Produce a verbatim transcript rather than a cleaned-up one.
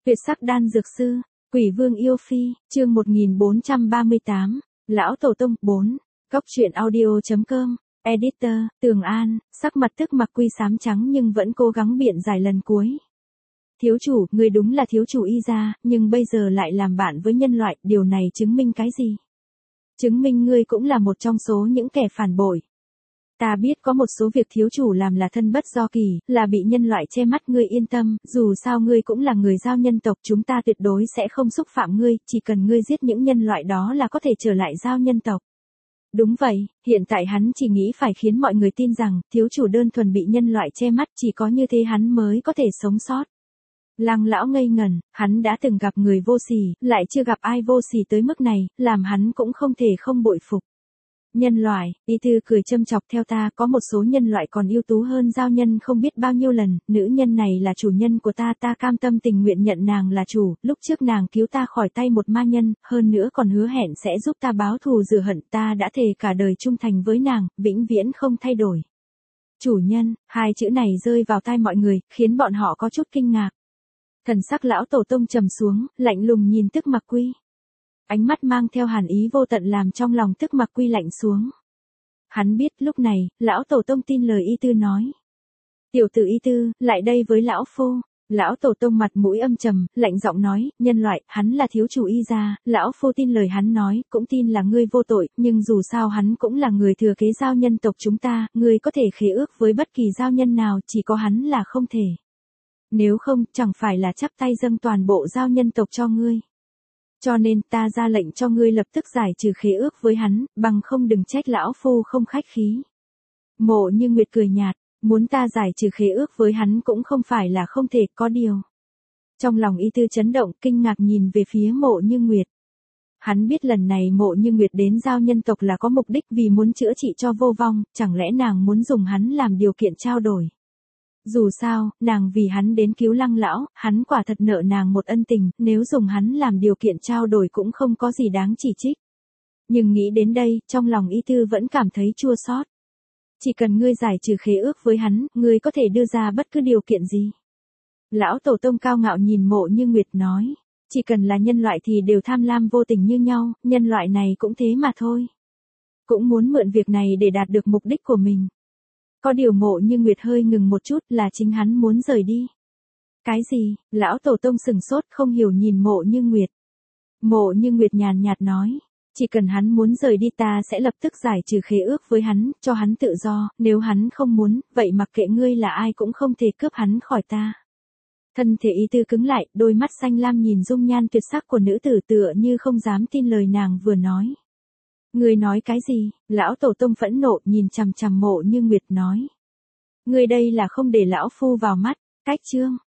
Tuyệt sắc đan dược sư, Quỷ Vương yêu phi, chương một nghìn bốn trăm ba mươi tám, Lão Tổ Tông, bốn, Góc truyện audio.com, Editor, Tường An, sắc mặt tức mặc quy xám trắng nhưng vẫn cố gắng biện giải lần cuối. Thiếu chủ, người đúng là thiếu chủ y gia, nhưng bây giờ lại làm bạn với nhân loại, điều này chứng minh cái gì? Chứng minh ngươi cũng là một trong số những kẻ phản bội. Ta biết có một số việc thiếu chủ làm là thân bất do kỳ, là bị nhân loại che mắt, ngươi yên tâm, dù sao ngươi cũng là người giao nhân tộc, chúng ta tuyệt đối sẽ không xúc phạm ngươi, chỉ cần ngươi giết những nhân loại đó là có thể trở lại giao nhân tộc. Đúng vậy, hiện tại hắn chỉ nghĩ phải khiến mọi người tin rằng, thiếu chủ đơn thuần bị nhân loại che mắt, chỉ có như thế hắn mới có thể sống sót. Lăng lão ngây ngẩn, hắn đã từng gặp người vô sỉ, lại chưa gặp ai vô sỉ tới mức này, làm hắn cũng không thể không bội phục. Nhân loại, y tư cười châm chọc, theo ta có một số nhân loại còn ưu tú hơn giao nhân không biết bao nhiêu lần, nữ nhân này là chủ nhân của ta, ta cam tâm tình nguyện nhận nàng là chủ, lúc trước nàng cứu ta khỏi tay một ma nhân, hơn nữa còn hứa hẹn sẽ giúp ta báo thù rửa hận, ta đã thề cả đời trung thành với nàng, vĩnh viễn không thay đổi. Chủ nhân, hai chữ này rơi vào tai mọi người, khiến bọn họ có chút kinh ngạc. Thần sắc lão tổ tông trầm xuống, lạnh lùng nhìn Tức Mặc Quy. Ánh mắt mang theo hàn ý vô tận làm trong lòng Tức Mặc Quy lạnh xuống. Hắn biết lúc này, lão tổ tông tin lời y tư nói. Tiểu tử y tư, lại đây với lão phu. Lão tổ tông mặt mũi âm trầm, lạnh giọng nói, nhân loại, hắn là thiếu chủ y gia, lão phu tin lời hắn nói, cũng tin là ngươi vô tội, nhưng dù sao hắn cũng là người thừa kế giao nhân tộc chúng ta, ngươi có thể khế ước với bất kỳ giao nhân nào, chỉ có hắn là không thể. Nếu không, chẳng phải là chắp tay dâng toàn bộ giao nhân tộc cho ngươi. Cho nên ta ra lệnh cho ngươi lập tức giải trừ khế ước với hắn, bằng không đừng trách lão phu không khách khí. Mộ Như Nguyệt cười nhạt, muốn ta giải trừ khế ước với hắn cũng không phải là không thể, có điều. Trong lòng y tư chấn động, kinh ngạc nhìn về phía Mộ Như Nguyệt. Hắn biết lần này Mộ Như Nguyệt đến giao nhân tộc là có mục đích vì muốn chữa trị cho vô vong, chẳng lẽ nàng muốn dùng hắn làm điều kiện trao đổi. Dù sao, nàng vì hắn đến cứu Lăng lão, hắn quả thật nợ nàng một ân tình, nếu dùng hắn làm điều kiện trao đổi cũng không có gì đáng chỉ trích. Nhưng nghĩ đến đây, trong lòng y tư vẫn cảm thấy chua xót. Chỉ cần ngươi giải trừ khế ước với hắn, ngươi có thể đưa ra bất cứ điều kiện gì. Lão tổ tông cao ngạo nhìn Mộ Như Nguyệt nói, chỉ cần là nhân loại thì đều tham lam vô tình như nhau, nhân loại này cũng thế mà thôi. Cũng muốn mượn việc này để đạt được mục đích của mình. Có điều Mộ Như Nguyệt hơi ngừng một chút, là chính hắn muốn rời đi. Cái gì? Lão tổ tông sừng sốt không hiểu nhìn Mộ Như Nguyệt. Mộ Như Nguyệt nhàn nhạt nói, chỉ cần hắn muốn rời đi ta sẽ lập tức giải trừ khế ước với hắn, cho hắn tự do, nếu hắn không muốn, vậy mặc kệ ngươi là ai cũng không thể cướp hắn khỏi ta. Thân thể y tư cứng lại, đôi mắt xanh lam nhìn dung nhan tuyệt sắc của nữ tử tựa như không dám tin lời nàng vừa nói. Ngươi nói cái gì? Lão tổ tông phẫn nộ nhìn chằm chằm Mộ Như Nguyệt nói. Ngươi đây là không để lão phu vào mắt, cách chương.